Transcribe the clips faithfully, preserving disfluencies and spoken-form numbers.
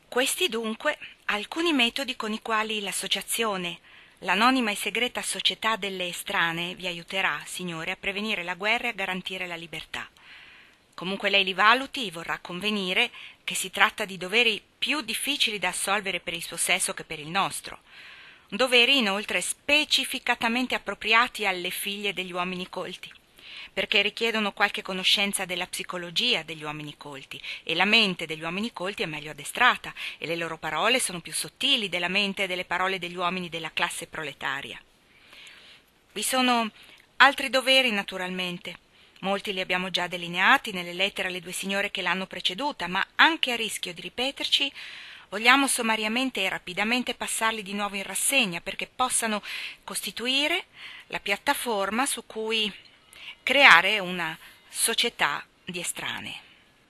Questi dunque alcuni metodi con i quali l'associazione, l'anonima e segreta società delle estranee vi aiuterà, signore, a prevenire la guerra e a garantire la libertà. Comunque lei li valuti, vorrà convenire che si tratta di doveri più difficili da assolvere per il suo sesso che per il nostro. Doveri inoltre specificatamente appropriati alle figlie degli uomini colti, perché richiedono qualche conoscenza della psicologia degli uomini colti, e la mente degli uomini colti è meglio addestrata, e le loro parole sono più sottili della mente e delle parole degli uomini della classe proletaria. Vi sono altri doveri, naturalmente. Molti li abbiamo già delineati nelle lettere alle due signore che l'hanno preceduta, ma anche a rischio di ripeterci, vogliamo sommariamente e rapidamente passarli di nuovo in rassegna perché possano costituire la piattaforma su cui creare una società di estranei.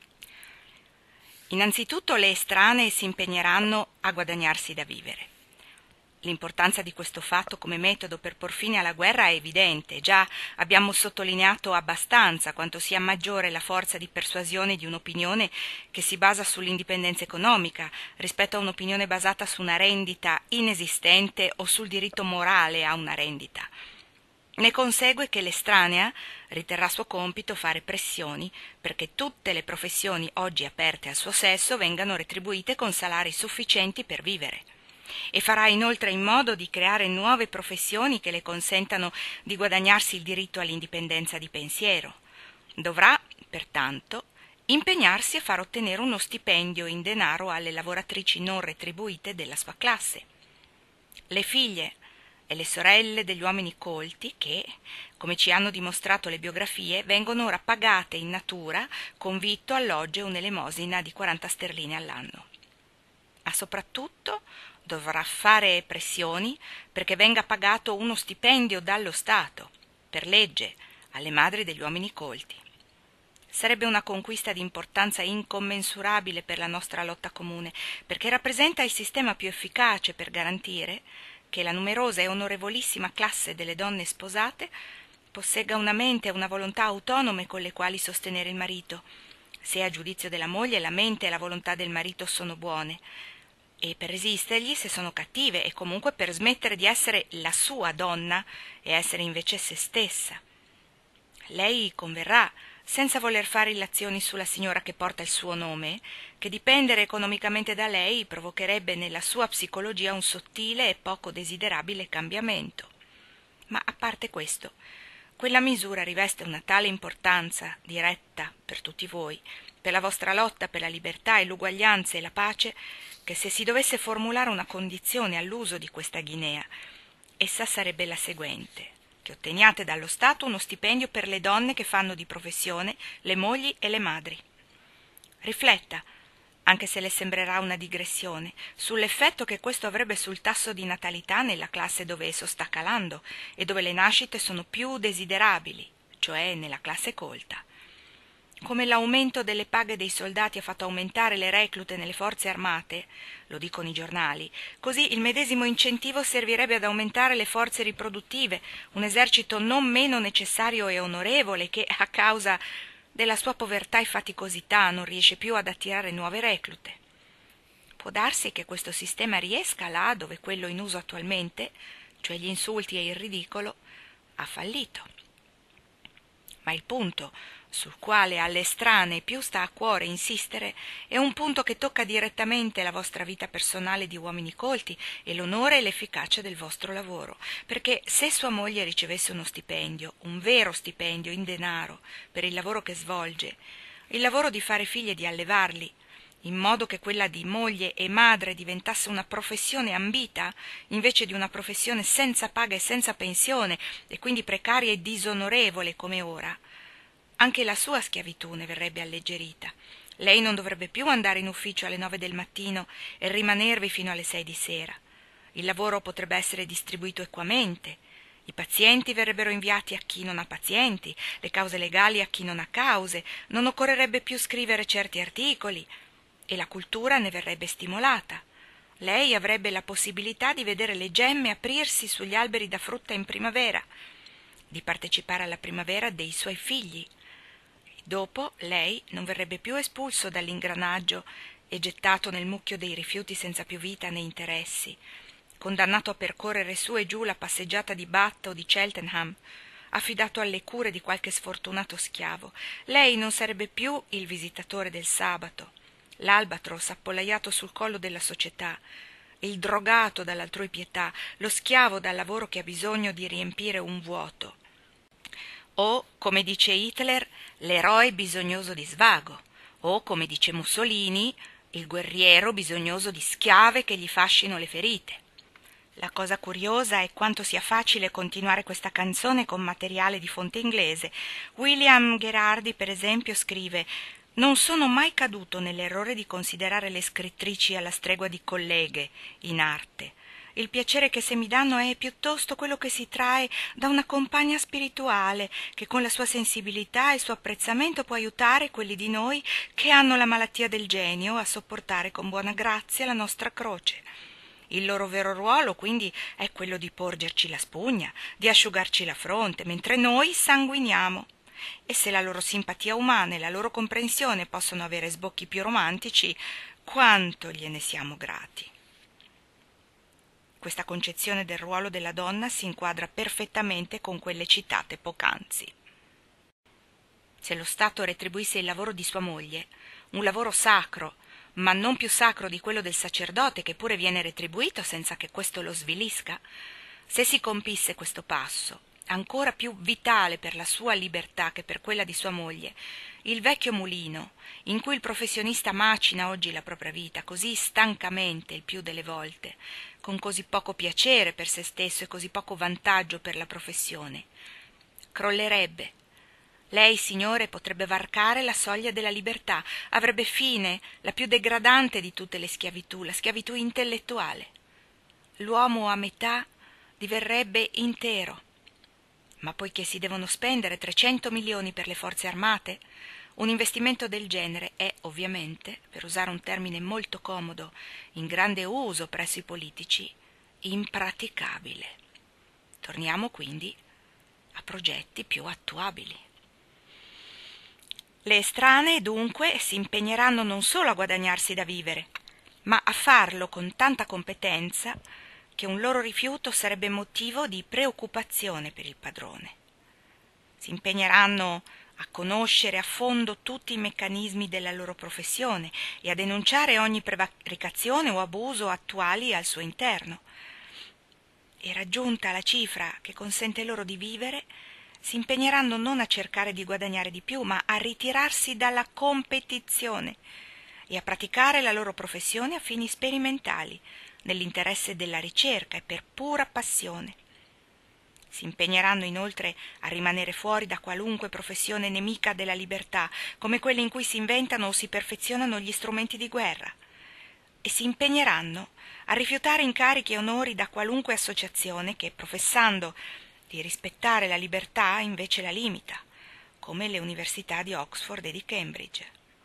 Innanzitutto le estranee si impegneranno a guadagnarsi da vivere. L'importanza di questo fatto come metodo per por fine alla guerra è evidente. Già abbiamo sottolineato abbastanza quanto sia maggiore la forza di persuasione di un'opinione che si basa sull'indipendenza economica rispetto a un'opinione basata su una rendita inesistente o sul diritto morale a una rendita. Ne consegue che l'estranea riterrà suo compito fare pressioni perché tutte le professioni oggi aperte al suo sesso vengano retribuite con salari sufficienti per vivere. E farà inoltre in modo di creare nuove professioni che le consentano di guadagnarsi il diritto all'indipendenza di pensiero. Dovrà, pertanto, impegnarsi a far ottenere uno stipendio in denaro alle lavoratrici non retribuite della sua classe. Le figlie e le sorelle degli uomini colti che, come ci hanno dimostrato le biografie, vengono ora pagate in natura con vitto, alloggio e un'elemosina di quaranta sterline all'anno. Ma soprattutto dovrà fare pressioni perché venga pagato uno stipendio dallo Stato, per legge, alle madri degli uomini colti. Sarebbe una conquista di importanza incommensurabile per la nostra lotta comune, perché rappresenta il sistema più efficace per garantire che la numerosa e onorevolissima classe delle donne sposate possegga una mente e una volontà autonome con le quali sostenere il marito, se a giudizio della moglie la mente e la volontà del marito sono buone, e per resistergli se sono cattive, e comunque per smettere di essere la sua donna e essere invece se stessa. Lei converrà, senza voler fare illazioni sulla signora che porta il suo nome, che dipendere economicamente da lei provocherebbe nella sua psicologia un sottile e poco desiderabile cambiamento. Ma a parte questo, quella misura riveste una tale importanza diretta per tutti voi, per la vostra lotta per la libertà e l'uguaglianza e la pace, che se si dovesse formulare una condizione all'uso di questa ghinea, essa sarebbe la seguente: che otteniate dallo Stato uno stipendio per le donne che fanno di professione le mogli e le madri. Rifletta, anche se le sembrerà una digressione, sull'effetto che questo avrebbe sul tasso di natalità nella classe dove esso sta calando e dove le nascite sono più desiderabili, cioè nella classe colta. Come l'aumento delle paghe dei soldati ha fatto aumentare le reclute nelle forze armate, lo dicono i giornali, così il medesimo incentivo servirebbe ad aumentare le forze riproduttive, un esercito non meno necessario e onorevole che, a causa della sua povertà e faticosità, non riesce più ad attirare nuove reclute. Può darsi che questo sistema riesca là dove quello in uso attualmente, cioè gli insulti e il ridicolo, ha fallito. Ma il punto sul quale alle estranee più sta a cuore insistere è un punto che tocca direttamente la vostra vita personale di uomini colti e l'onore e l'efficacia del vostro lavoro, perché se sua moglie ricevesse uno stipendio, un vero stipendio in denaro per il lavoro che svolge, il lavoro di fare figli e di allevarli, in modo che quella di moglie e madre diventasse una professione ambita invece di una professione senza paga e senza pensione e quindi precaria e disonorevole come ora, anche la sua schiavitù ne verrebbe alleggerita. Lei non dovrebbe più andare in ufficio alle nove del mattino e rimanervi fino alle sei di sera. Il lavoro potrebbe essere distribuito equamente. I pazienti verrebbero inviati a chi non ha pazienti, le cause legali a chi non ha cause, non occorrerebbe più scrivere certi articoli e la cultura ne verrebbe stimolata. Lei avrebbe la possibilità di vedere le gemme aprirsi sugli alberi da frutta in primavera, di partecipare alla primavera dei suoi figli. Dopo lei non verrebbe più espulso dall'ingranaggio e gettato nel mucchio dei rifiuti senza più vita né interessi, condannato a percorrere su e giù la passeggiata di Bath o di Cheltenham, affidato alle cure di qualche sfortunato schiavo, lei non sarebbe più il visitatore del sabato, l'albatros appollaiato sul collo della società, il drogato dall'altrui pietà, lo schiavo dal lavoro che ha bisogno di riempire un vuoto. O, come dice Hitler, l'eroe bisognoso di svago, o, come dice Mussolini, il guerriero bisognoso di schiave che gli fascino le ferite. La cosa curiosa è quanto sia facile continuare questa canzone con materiale di fonte inglese. William Gherardi, per esempio, scrive: «Non sono mai caduto nell'errore di considerare le scrittrici alla stregua di colleghe in arte. Il piacere che se mi danno è piuttosto quello che si trae da una compagna spirituale che con la sua sensibilità e il suo apprezzamento può aiutare quelli di noi che hanno la malattia del genio a sopportare con buona grazia la nostra croce. Il loro vero ruolo, quindi, è quello di porgerci la spugna, di asciugarci la fronte, mentre noi sanguiniamo. E se la loro simpatia umana e la loro comprensione possono avere sbocchi più romantici, quanto gliene siamo grati». Questa concezione del ruolo della donna si inquadra perfettamente con quelle citate poc'anzi. Se lo Stato retribuisse il lavoro di sua moglie, un lavoro sacro, ma non più sacro di quello del sacerdote, che pure viene retribuito senza che questo lo svilisca, se si compisse questo passo, ancora più vitale per la sua libertà che per quella di sua moglie, il vecchio mulino, in cui il professionista macina oggi la propria vita così stancamente il più delle volte, con così poco piacere per se stesso e così poco vantaggio per la professione, crollerebbe. Lei, signore, potrebbe varcare la soglia della libertà, avrebbe fine la più degradante di tutte le schiavitù, la schiavitù intellettuale. L'uomo a metà diverrebbe intero. Ma poiché si devono spendere trecento milioni per le forze armate, un investimento del genere è ovviamente, per usare un termine molto comodo, in grande uso presso i politici, impraticabile. Torniamo quindi a progetti più attuabili. Le estranee, dunque, si impegneranno non solo a guadagnarsi da vivere, ma a farlo con tanta competenza che un loro rifiuto sarebbe motivo di preoccupazione per il padrone. Si impegneranno a conoscere a fondo tutti i meccanismi della loro professione e a denunciare ogni prevaricazione o abuso attuali al suo interno. E raggiunta la cifra che consente loro di vivere, si impegneranno non a cercare di guadagnare di più, ma a ritirarsi dalla competizione e a praticare la loro professione a fini sperimentali, nell'interesse della ricerca e per pura passione. Si impegneranno inoltre a rimanere fuori da qualunque professione nemica della libertà, come quelle in cui si inventano o si perfezionano gli strumenti di guerra, e si impegneranno a rifiutare incarichi e onori da qualunque associazione che, professando di rispettare la libertà, invece la limita, come le università di Oxford e di Cambridge.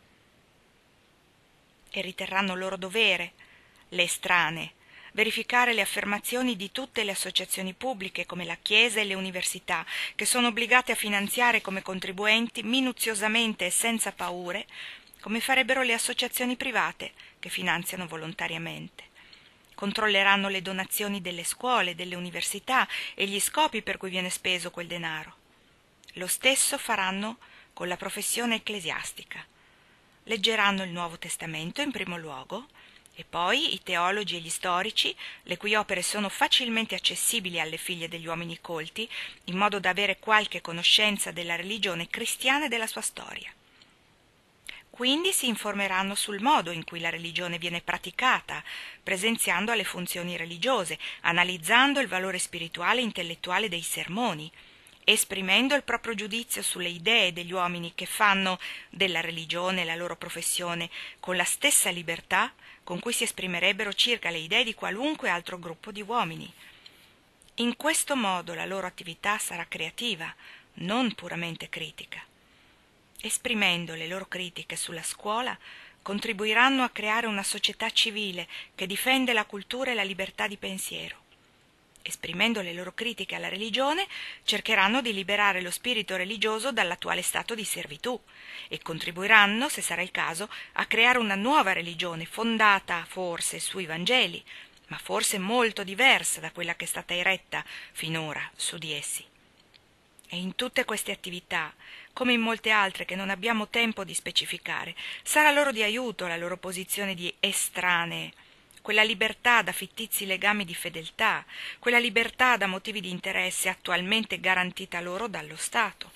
E riterranno loro dovere, le estranee, verificare le affermazioni di tutte le associazioni pubbliche come la Chiesa e le università, che sono obbligate a finanziare come contribuenti minuziosamente e senza paure, come farebbero le associazioni private che finanziano volontariamente. Controlleranno le donazioni delle scuole, delle università e gli scopi per cui viene speso quel denaro. Lo stesso faranno con la professione ecclesiastica. Leggeranno il Nuovo Testamento in primo luogo, e poi i teologi e gli storici, le cui opere sono facilmente accessibili alle figlie degli uomini colti, in modo da avere qualche conoscenza della religione cristiana e della sua storia. Quindi si informeranno sul modo in cui la religione viene praticata, presenziando alle funzioni religiose, analizzando il valore spirituale e intellettuale dei sermoni, esprimendo il proprio giudizio sulle idee degli uomini che fanno della religione la loro professione, con la stessa libertà con cui si esprimerebbero circa le idee di qualunque altro gruppo di uomini. In questo modo la loro attività sarà creativa, non puramente critica. Esprimendo le loro critiche sulla scuola, contribuiranno a creare una società civile che difende la cultura e la libertà di pensiero. esprimendo le loro critiche alla religione, cercheranno di liberare lo spirito religioso dall'attuale stato di servitù e contribuiranno, se sarà il caso, a creare una nuova religione fondata forse sui Vangeli, ma forse molto diversa da quella che è stata eretta finora su di essi. E in tutte queste attività, come in molte altre che non abbiamo tempo di specificare, sarà loro di aiuto la loro posizione di estranee, quella libertà da fittizi legami di fedeltà, quella libertà da motivi di interesse attualmente garantita loro dallo Stato.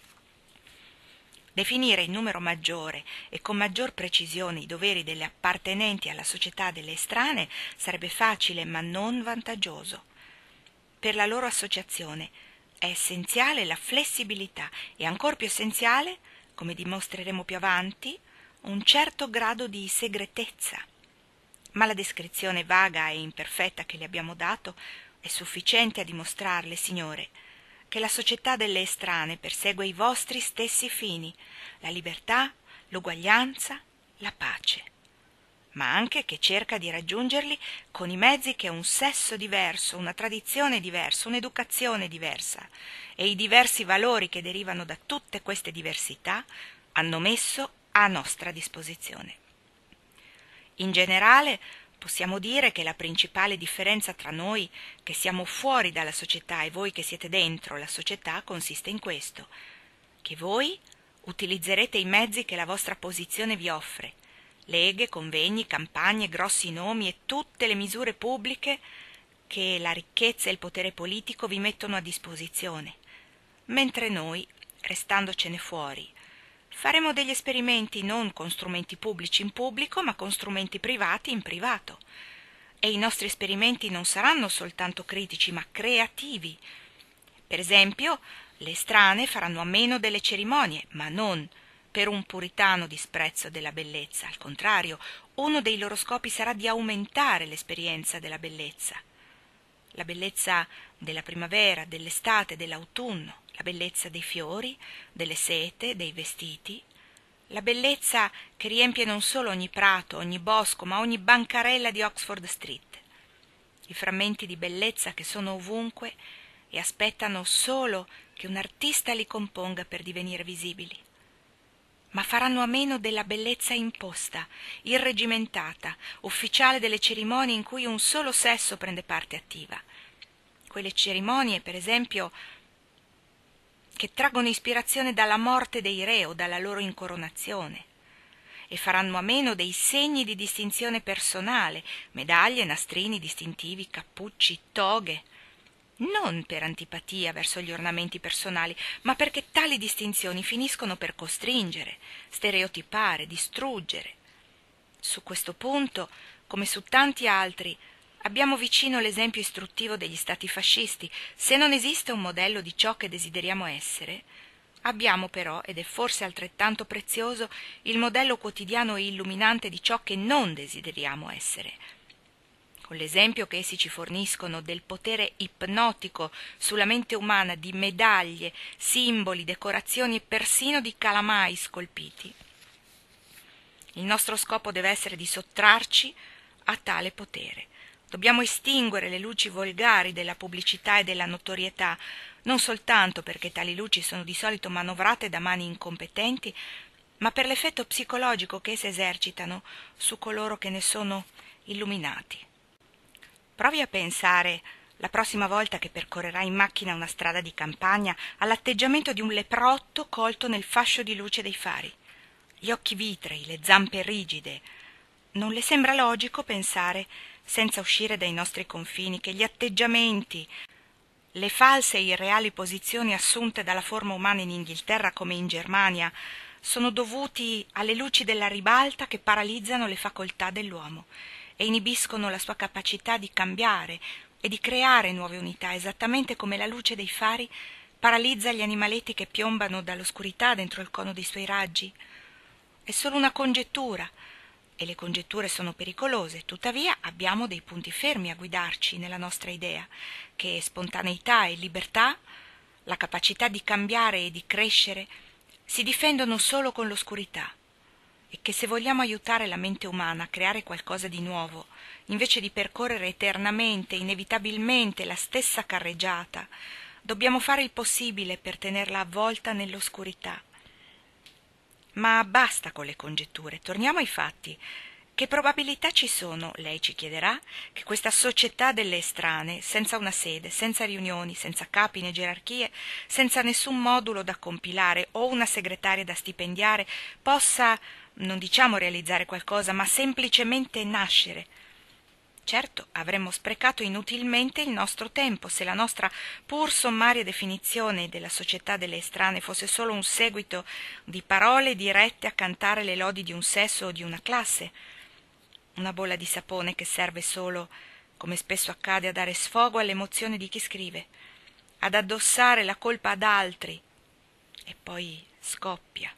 Definire in numero maggiore e con maggior precisione i doveri delle appartenenti alla società delle estranee sarebbe facile ma non vantaggioso. Per la loro associazione è essenziale la flessibilità e ancor più essenziale, come dimostreremo più avanti, un certo grado di segretezza. Ma la descrizione vaga e imperfetta che le abbiamo dato è sufficiente a dimostrarle, Signore, che la società delle estranee persegue i vostri stessi fini, la libertà, l'uguaglianza, la pace, ma anche che cerca di raggiungerli con i mezzi che un sesso diverso, una tradizione diversa, un'educazione diversa e i diversi valori che derivano da tutte queste diversità hanno messo a nostra disposizione. In generale, possiamo dire che la principale differenza tra noi, che siamo fuori dalla società, e voi che siete dentro la società, consiste in questo: che voi utilizzerete i mezzi che la vostra posizione vi offre, leghe, convegni, campagne, grossi nomi e tutte le misure pubbliche che la ricchezza e il potere politico vi mettono a disposizione, mentre noi, restandocene fuori, faremo degli esperimenti non con strumenti pubblici in pubblico, ma con strumenti privati in privato. E i nostri esperimenti non saranno soltanto critici, ma creativi. Per esempio, le estranee faranno a meno delle cerimonie, ma non per un puritano disprezzo della bellezza. Al contrario, uno dei loro scopi sarà di aumentare l'esperienza della bellezza. La bellezza della primavera, dell'estate, dell'autunno, la bellezza dei fiori, delle sete, dei vestiti, la bellezza che riempie non solo ogni prato, ogni bosco, ma ogni bancarella di Oxford Street. I frammenti di bellezza che sono ovunque e aspettano solo che un artista li componga per divenire visibili. Ma faranno a meno della bellezza imposta, irregimentata, ufficiale delle cerimonie in cui un solo sesso prende parte attiva. Quelle cerimonie, per esempio, che traggono ispirazione dalla morte dei re o dalla loro incoronazione, e faranno a meno dei segni di distinzione personale, medaglie, nastrini distintivi, cappucci, toghe, non per antipatia verso gli ornamenti personali, ma perché tali distinzioni finiscono per costringere, stereotipare, distruggere. Su questo punto, come su tanti altri, abbiamo vicino l'esempio istruttivo degli stati fascisti. Se non esiste un modello di ciò che desideriamo essere, abbiamo però, ed è forse altrettanto prezioso, il modello quotidiano e illuminante di ciò che non desideriamo essere. Con l'esempio che essi ci forniscono del potere ipnotico sulla mente umana di medaglie, simboli, decorazioni e persino di calamai scolpiti. Il nostro scopo deve essere di sottrarci a tale potere. Dobbiamo estinguere le luci volgari della pubblicità e della notorietà, non soltanto perché tali luci sono di solito manovrate da mani incompetenti, ma per l'effetto psicologico che esse esercitano su coloro che ne sono illuminati. Provi a pensare, la prossima volta che percorrerai in macchina una strada di campagna, all'atteggiamento di un leprotto colto nel fascio di luce dei fari. Gli occhi vitrei, le zampe rigide. Non le sembra logico pensare, senza uscire dai nostri confini, che gli atteggiamenti, le false e irreali posizioni assunte dalla forma umana in Inghilterra come in Germania, sono dovuti alle luci della ribalta che paralizzano le facoltà dell'uomo e inibiscono la sua capacità di cambiare e di creare nuove unità, esattamente come la luce dei fari paralizza gli animaletti che piombano dall'oscurità dentro il cono dei suoi raggi. È solo una congettura, e le congetture sono pericolose, tuttavia abbiamo dei punti fermi a guidarci nella nostra idea, che spontaneità e libertà, la capacità di cambiare e di crescere, si difendono solo con l'oscurità. e che se vogliamo aiutare la mente umana a creare qualcosa di nuovo, invece di percorrere eternamente, inevitabilmente la stessa carreggiata, dobbiamo fare il possibile per tenerla avvolta nell'oscurità. Ma basta con le congetture, torniamo ai fatti. Che probabilità ci sono, lei ci chiederà, che questa società delle estranee, senza una sede, senza riunioni, senza capi né gerarchie, senza nessun modulo da compilare o una segretaria da stipendiare, possa, non diciamo realizzare qualcosa, ma semplicemente nascere? Certo, avremmo sprecato inutilmente il nostro tempo se la nostra pur sommaria definizione della società delle estranee fosse solo un seguito di parole dirette a cantare le lodi di un sesso o di una classe. Una bolla di sapone che serve solo, come spesso accade, a dare sfogo all'emozione di chi scrive, ad addossare la colpa ad altri e poi scoppia.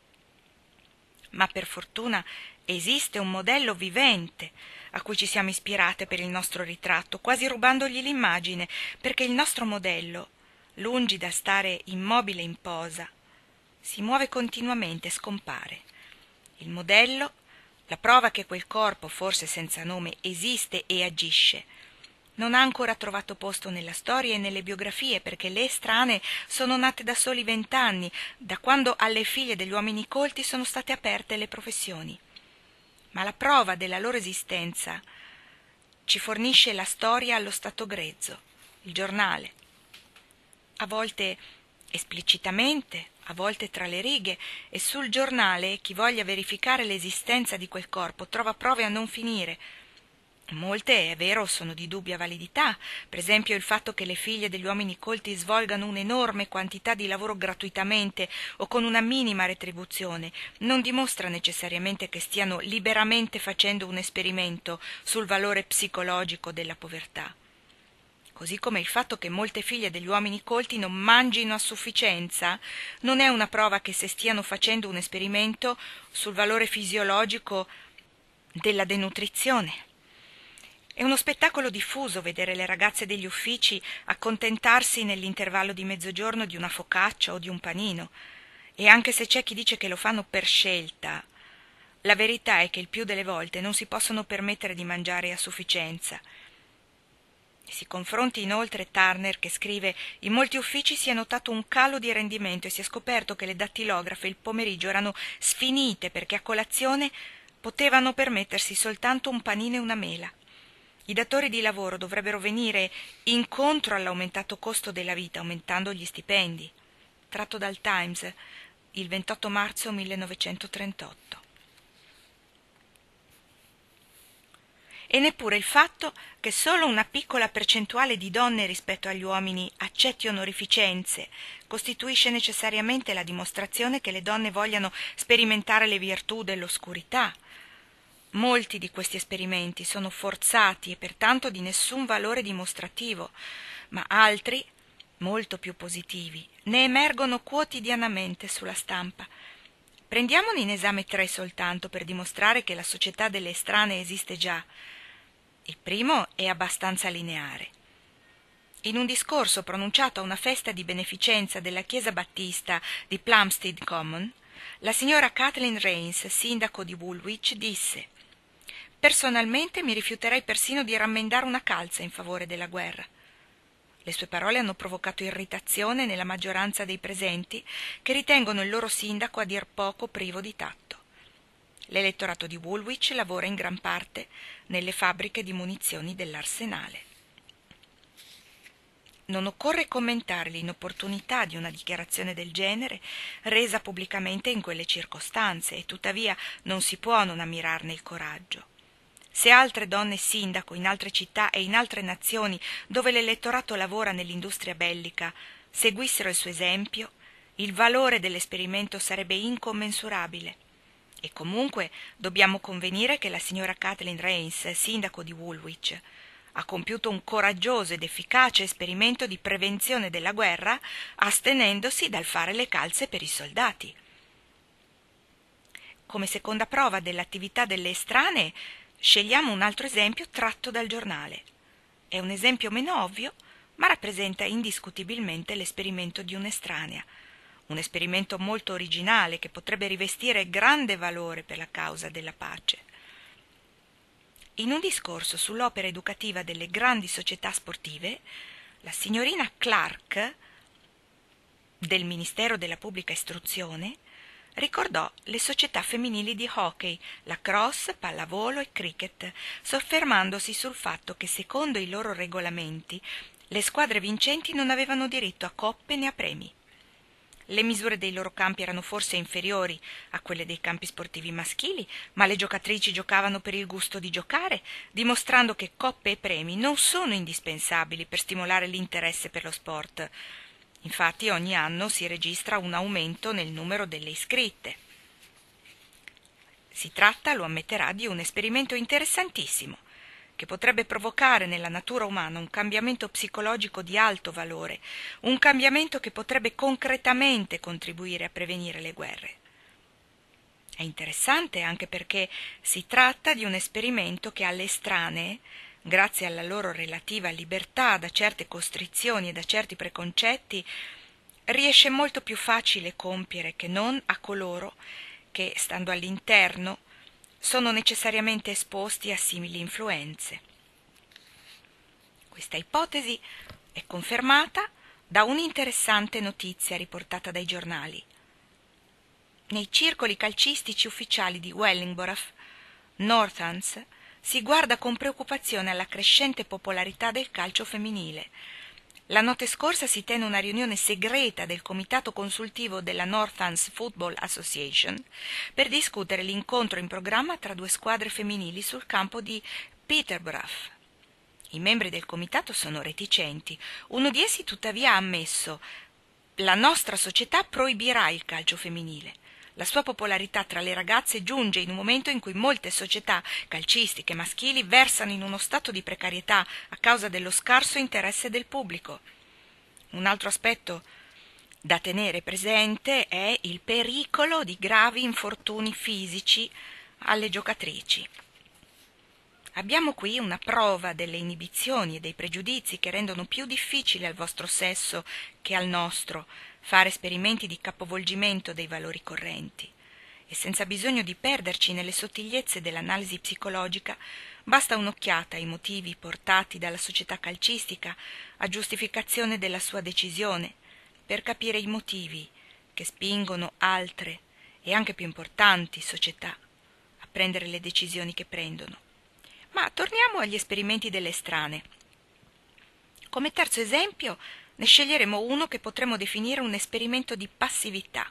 Ma per fortuna esiste un modello vivente a cui ci siamo ispirate per il nostro ritratto, quasi rubandogli l'immagine, perché il nostro modello, lungi da stare immobile in posa, si muove continuamente e scompare. Il modello, la prova che quel corpo, forse senza nome, esiste e agisce, non ha ancora trovato posto nella storia e nelle biografie, perché le estranee sono nate da soli vent'anni, da quando alle figlie degli uomini colti sono state aperte le professioni. Ma la prova della loro esistenza ci fornisce la storia allo stato grezzo, il giornale. A volte esplicitamente, a volte tra le righe, e sul giornale chi voglia verificare l'esistenza di quel corpo trova prove a non finire. Molte, è vero, sono di dubbia validità, per esempio il fatto che le figlie degli uomini colti svolgano un'enorme quantità di lavoro gratuitamente o con una minima retribuzione, non dimostra necessariamente che stiano liberamente facendo un esperimento sul valore psicologico della povertà. Così come il fatto che molte figlie degli uomini colti non mangino a sufficienza non è una prova che se stiano facendo un esperimento sul valore fisiologico della denutrizione. È uno spettacolo diffuso vedere le ragazze degli uffici accontentarsi nell'intervallo di mezzogiorno di una focaccia o di un panino, e anche se c'è chi dice che lo fanno per scelta, la verità è che il più delle volte non si possono permettere di mangiare a sufficienza. Si confronti inoltre Turner, che scrive: in molti uffici si è notato un calo di rendimento e si è scoperto che le dattilografe il pomeriggio erano sfinite perché a colazione potevano permettersi soltanto un panino e una mela. I datori di lavoro dovrebbero venire incontro all'aumentato costo della vita aumentando gli stipendi. Tratto dal Times, il ventotto marzo millenovecentotrentotto. E neppure il fatto che solo una piccola percentuale di donne rispetto agli uomini accetti onorificenze costituisce necessariamente la dimostrazione che le donne vogliano sperimentare le virtù dell'oscurità. Molti di questi esperimenti sono forzati e pertanto di nessun valore dimostrativo, ma altri, molto più positivi, ne emergono quotidianamente sulla stampa. Prendiamone in esame tre soltanto per dimostrare che la società delle estranee esiste già. Il primo è abbastanza lineare. In un discorso pronunciato a una festa di beneficenza della Chiesa Battista di Plumstead Common, la signora Kathleen Rains, sindaco di Woolwich, disse: «Personalmente mi rifiuterei persino di rammendare una calza in favore della guerra». Le sue parole hanno provocato irritazione nella maggioranza dei presenti, che ritengono il loro sindaco a dir poco privo di tatto. L'elettorato di Woolwich lavora in gran parte nelle fabbriche di munizioni dell'Arsenale. Non occorre commentare l'inopportunità di una dichiarazione del genere resa pubblicamente in quelle circostanze, e tuttavia non si può non ammirarne il coraggio. Se altre donne sindaco in altre città e in altre nazioni dove l'elettorato lavora nell'industria bellica seguissero il suo esempio, il valore dell'esperimento sarebbe incommensurabile. E comunque dobbiamo convenire che la signora Kathleen Rains, sindaco di Woolwich, ha compiuto un coraggioso ed efficace esperimento di prevenzione della guerra, astenendosi dal fare le calze per i soldati. Come seconda prova dell'attività delle estranee, scegliamo un altro esempio tratto dal giornale. È un esempio meno ovvio, ma rappresenta indiscutibilmente l'esperimento di un'estranea, un esperimento molto originale che potrebbe rivestire grande valore per la causa della pace. In un discorso sull'opera educativa delle grandi società sportive, la signorina Clark, del Ministero della Pubblica Istruzione, ricordò le società femminili di hockey, lacrosse, pallavolo e cricket, soffermandosi sul fatto che secondo i loro regolamenti le squadre vincenti non avevano diritto a coppe né a premi. Le misure dei loro campi erano forse inferiori a quelle dei campi sportivi maschili, ma le giocatrici giocavano per il gusto di giocare, dimostrando che coppe e premi non sono indispensabili per stimolare l'interesse per lo sport. Infatti ogni anno si registra un aumento nel numero delle iscritte. Si tratta, lo ammetterà, di un esperimento interessantissimo, che potrebbe provocare nella natura umana un cambiamento psicologico di alto valore, un cambiamento che potrebbe concretamente contribuire a prevenire le guerre. È interessante anche perché si tratta di un esperimento che alle estranee, grazie alla loro relativa libertà da certe costrizioni e da certi preconcetti, riesce molto più facile compiere che non a coloro che, stando all'interno, sono necessariamente esposti a simili influenze. Questa ipotesi è confermata da un'interessante notizia riportata dai giornali. Nei circoli calcistici ufficiali di Wellingborough, Northants, si guarda con preoccupazione alla crescente popolarità del calcio femminile. La notte scorsa si tenne una riunione segreta del comitato consultivo della Northants Football Association per discutere l'incontro in programma tra due squadre femminili sul campo di Peterborough. I membri del comitato sono reticenti. Uno di essi tuttavia ha ammesso: la nostra società proibirà il calcio femminile. La sua popolarità tra le ragazze giunge in un momento in cui molte società calcistiche maschili versano in uno stato di precarietà a causa dello scarso interesse del pubblico. Un altro aspetto da tenere presente è il pericolo di gravi infortuni fisici alle giocatrici. Abbiamo qui una prova delle inibizioni e dei pregiudizi che rendono più difficile al vostro sesso che al nostro fare esperimenti di capovolgimento dei valori correnti. E senza bisogno di perderci nelle sottigliezze dell'analisi psicologica, basta un'occhiata ai motivi portati dalla società calcistica a giustificazione della sua decisione, per capire i motivi che spingono altre e anche più importanti società a prendere le decisioni che prendono. Ma torniamo agli esperimenti delle strane. Come terzo esempio ne sceglieremo uno che potremmo definire un esperimento di passività.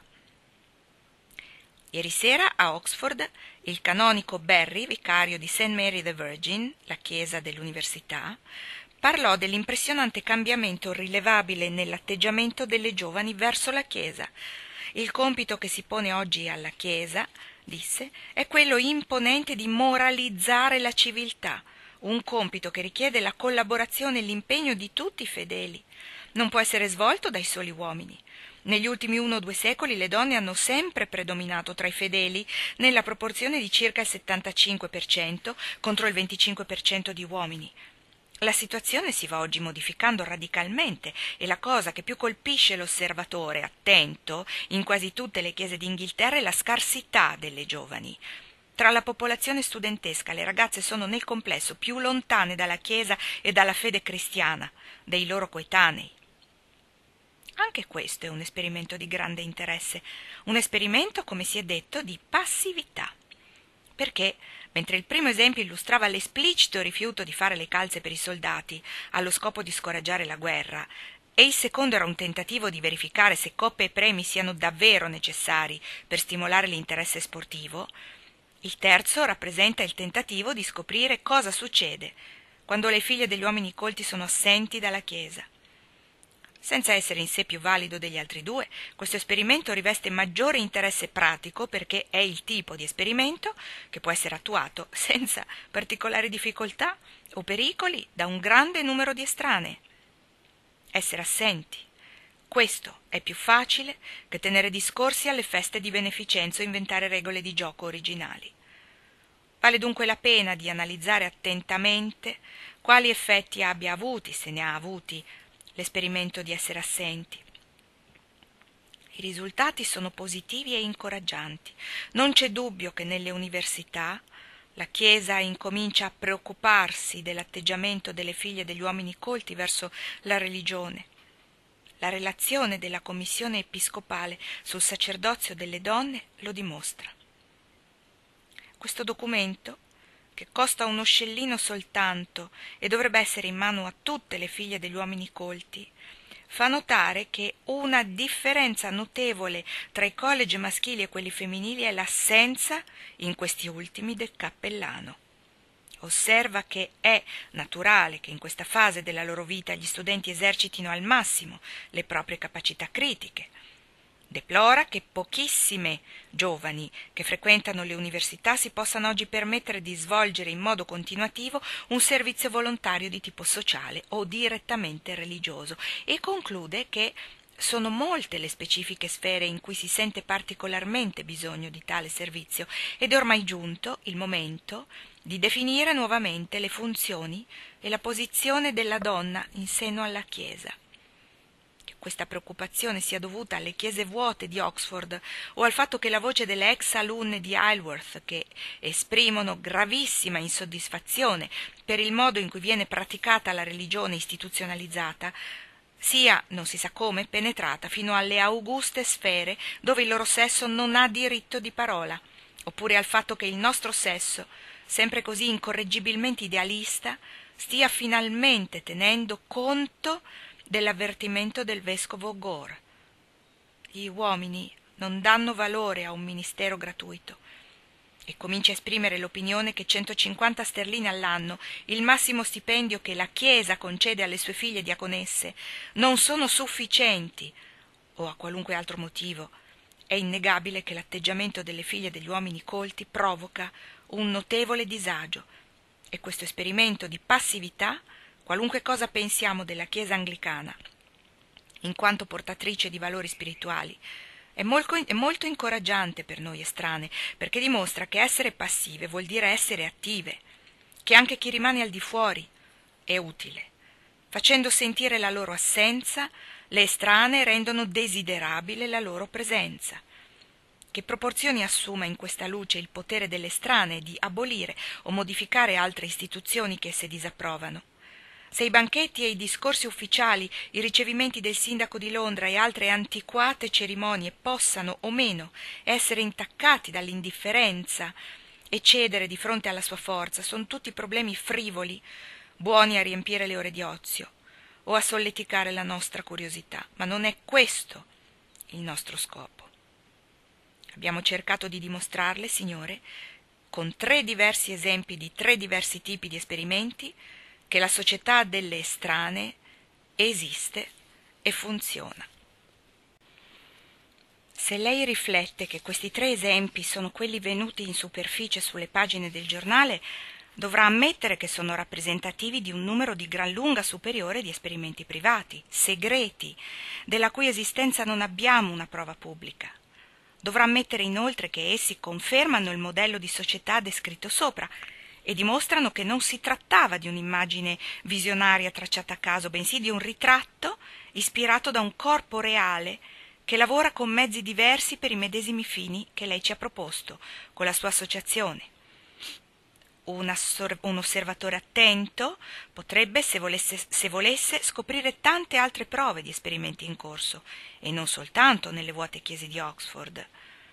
Ieri sera a Oxford il canonico Berry, vicario di Saint Mary the Virgin, la chiesa dell'università, parlò dell'impressionante cambiamento rilevabile nell'atteggiamento delle giovani verso la Chiesa. Il compito che si pone oggi alla Chiesa, disse, è quello imponente di moralizzare la civiltà, un compito che richiede la collaborazione e l'impegno di tutti i fedeli. Non può essere svolto dai soli uomini. Negli ultimi uno o due secoli le donne hanno sempre predominato tra i fedeli nella proporzione di circa il settantacinque per cento contro il venticinque per cento di uomini. La situazione si va oggi modificando radicalmente e la cosa che più colpisce l'osservatore attento in quasi tutte le chiese d'Inghilterra è la scarsità delle giovani. Tra la popolazione studentesca le ragazze sono nel complesso più lontane dalla Chiesa e dalla fede cristiana dei loro coetanei. Anche questo è un esperimento di grande interesse, un esperimento, come si è detto, di passività. Perché, mentre il primo esempio illustrava l'esplicito rifiuto di fare le calze per i soldati, allo scopo di scoraggiare la guerra, e il secondo era un tentativo di verificare se coppe e premi siano davvero necessari per stimolare l'interesse sportivo, il terzo rappresenta il tentativo di scoprire cosa succede quando le figlie degli uomini colti sono assenti dalla Chiesa. Senza essere in sé più valido degli altri due, questo esperimento riveste maggiore interesse pratico perché è il tipo di esperimento che può essere attuato senza particolari difficoltà o pericoli da un grande numero di estranei. Essere assenti. Questo è più facile che tenere discorsi alle feste di beneficenza o inventare regole di gioco originali. Vale dunque la pena di analizzare attentamente quali effetti abbia avuti, se ne ha avuti, l'esperimento di essere assenti. I risultati sono positivi e incoraggianti. Non c'è dubbio che nelle università la Chiesa incomincia a preoccuparsi dell'atteggiamento delle figlie degli uomini colti verso la religione. La relazione della Commissione episcopale sul sacerdozio delle donne lo dimostra. Questo documento, che costa uno scellino soltanto e dovrebbe essere in mano a tutte le figlie degli uomini colti, fa notare che una differenza notevole tra i college maschili e quelli femminili è l'assenza, in questi ultimi, del cappellano. Osserva che è naturale che in questa fase della loro vita gli studenti esercitino al massimo le proprie capacità critiche. Deplora che pochissime giovani che frequentano le università si possano oggi permettere di svolgere in modo continuativo un servizio volontario di tipo sociale o direttamente religioso e conclude che sono molte le specifiche sfere in cui si sente particolarmente bisogno di tale servizio ed è ormai giunto il momento di definire nuovamente le funzioni e la posizione della donna in seno alla Chiesa. Che questa preoccupazione sia dovuta alle chiese vuote di Oxford o al fatto che la voce delle ex alunne di Isleworth, che esprimono gravissima insoddisfazione per il modo in cui viene praticata la religione istituzionalizzata, sia, non si sa come, penetrata fino alle auguste sfere dove il loro sesso non ha diritto di parola, oppure al fatto che il nostro sesso, sempre così incorreggibilmente idealista, stia finalmente tenendo conto dell'avvertimento del vescovo Gore. Gli uomini non danno valore a un ministero gratuito e comincia a esprimere l'opinione che centocinquanta sterline all'anno, il massimo stipendio che la Chiesa concede alle sue figlie diaconesse, non sono sufficienti, o a qualunque altro motivo. È innegabile che l'atteggiamento delle figlie degli uomini colti provoca un notevole disagio e questo esperimento di passività, qualunque cosa pensiamo della Chiesa anglicana, in quanto portatrice di valori spirituali, è molto, è molto incoraggiante per noi estranei, perché dimostra che essere passive vuol dire essere attive, che anche chi rimane al di fuori è utile. Facendo sentire la loro assenza, le estranee rendono desiderabile la loro presenza. Che proporzioni assuma in questa luce il potere delle estranee di abolire o modificare altre istituzioni che esse disapprovano? Se i banchetti e i discorsi ufficiali, i ricevimenti del sindaco di Londra e altre antiquate cerimonie possano o meno essere intaccati dall'indifferenza e cedere di fronte alla sua forza, sono tutti problemi frivoli, buoni a riempire le ore di ozio o a solleticare la nostra curiosità, ma non è questo il nostro scopo. Abbiamo cercato di dimostrarle, Signore, con tre diversi esempi di tre diversi tipi di esperimenti, che la società delle estranee esiste e funziona. Se lei riflette che questi tre esempi sono quelli venuti in superficie sulle pagine del giornale, dovrà ammettere che sono rappresentativi di un numero di gran lunga superiore di esperimenti privati, segreti, della cui esistenza non abbiamo una prova pubblica. Dovrà ammettere inoltre che essi confermano il modello di società descritto sopra e dimostrano che non si trattava di un'immagine visionaria tracciata a caso, bensì di un ritratto ispirato da un corpo reale che lavora con mezzi diversi per i medesimi fini che lei ci ha proposto con la sua associazione. Un, assor- un osservatore attento potrebbe, se volesse, se volesse, scoprire tante altre prove di esperimenti in corso, e non soltanto nelle vuote chiese di Oxford.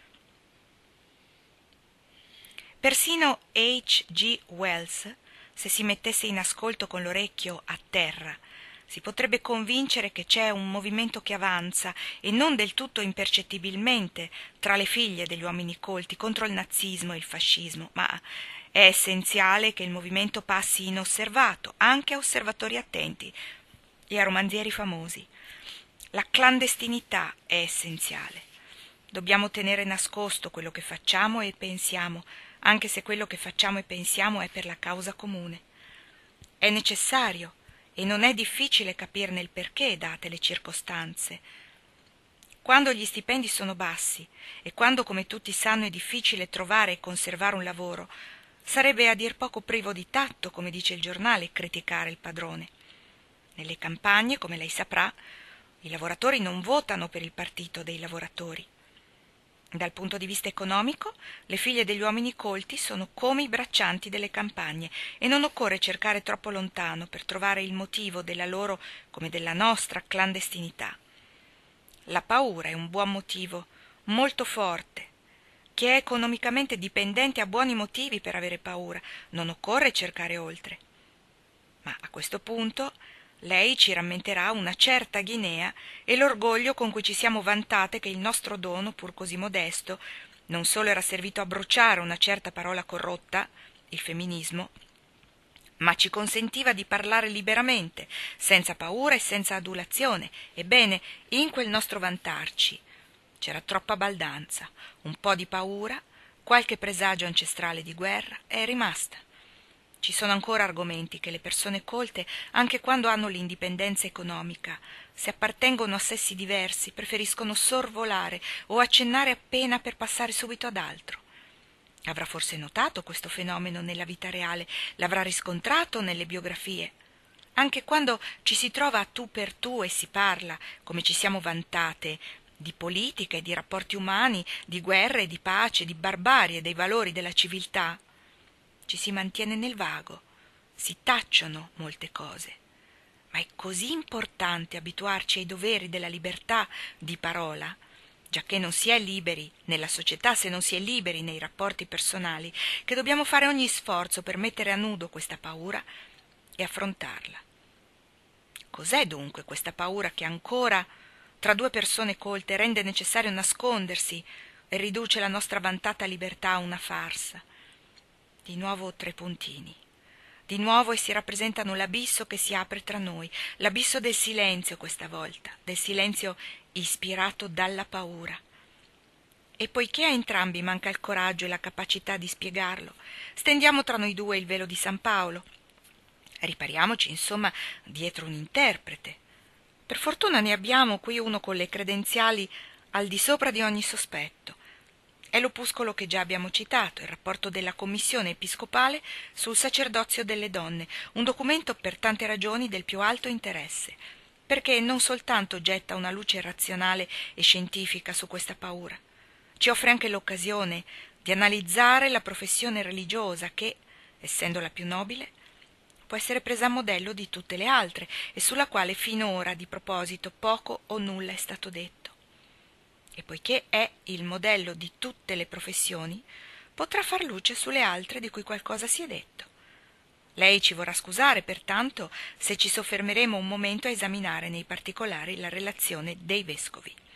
Persino H G Wells, se si mettesse in ascolto con l'orecchio a terra, si potrebbe convincere che c'è un movimento che avanza, e non del tutto impercettibilmente, tra le figlie degli uomini colti contro il nazismo e il fascismo, ma è essenziale che il movimento passi inosservato, anche a osservatori attenti e a romanzieri famosi. La clandestinità è essenziale. Dobbiamo tenere nascosto quello che facciamo e pensiamo, anche se quello che facciamo e pensiamo è per la causa comune. È necessario e non è difficile capirne il perché, date le circostanze. Quando gli stipendi sono bassi e quando, come tutti sanno, è difficile trovare e conservare un lavoro, sarebbe a dir poco privo di tatto, come dice il giornale, criticare il padrone. Nelle campagne, come lei saprà, I lavoratori non votano per il partito dei lavoratori. Dal punto di vista economico, le figlie degli uomini colti sono come i braccianti delle campagne e non occorre cercare troppo lontano per trovare il motivo della loro, come della nostra, clandestinità. La paura è un buon motivo, molto forte. Chi è economicamente dipendente ha buoni motivi per avere paura, non occorre cercare oltre. Ma a questo punto lei ci rammenterà una certa Guinea e l'orgoglio con cui ci siamo vantate che il nostro dono, pur così modesto, non solo era servito a bruciare una certa parola corrotta, il femminismo, ma ci consentiva di parlare liberamente, senza paura e senza adulazione. Ebbene, in quel nostro vantarci c'era troppa baldanza, un po' di paura, qualche presagio ancestrale di guerra è rimasta. Ci sono ancora argomenti che le persone colte, anche quando hanno l'indipendenza economica, se appartengono a sessi diversi, preferiscono sorvolare o accennare appena per passare subito ad altro. Avrà forse notato questo fenomeno nella vita reale, l'avrà riscontrato nelle biografie. Anche quando ci si trova a tu per tu e si parla, come ci siamo vantate, di politica e di rapporti umani, di guerra e di pace, di barbarie, dei valori della civiltà, ci si mantiene nel vago, si tacciono molte cose. Ma è così importante abituarci ai doveri della libertà di parola, giacché non si è liberi nella società se non si è liberi nei rapporti personali, che dobbiamo fare ogni sforzo per mettere a nudo questa paura e affrontarla. Cos'è dunque questa paura che ancora tra due persone colte rende necessario nascondersi e riduce la nostra vantata libertà a una farsa? Di nuovo tre puntini. Di nuovo essi rappresentano l'abisso che si apre tra noi, l'abisso del silenzio questa volta, del silenzio ispirato dalla paura. E poiché a entrambi manca il coraggio e la capacità di spiegarlo, stendiamo tra noi due il velo di San Paolo. Ripariamoci, insomma, dietro un interprete. Per fortuna ne abbiamo qui uno con le credenziali al di sopra di ogni sospetto. È l'opuscolo che già abbiamo citato, il rapporto della Commissione Episcopale sul sacerdozio delle donne, un documento per tante ragioni del più alto interesse, perché non soltanto getta una luce razionale e scientifica su questa paura, ci offre anche l'occasione di analizzare la professione religiosa che, essendo la più nobile, può essere presa a modello di tutte le altre e sulla quale finora di proposito poco o nulla è stato detto. E poiché è il modello di tutte le professioni, potrà far luce sulle altre di cui qualcosa si è detto. Lei ci vorrà scusare, pertanto, se ci soffermeremo un momento a esaminare nei particolari la relazione dei vescovi.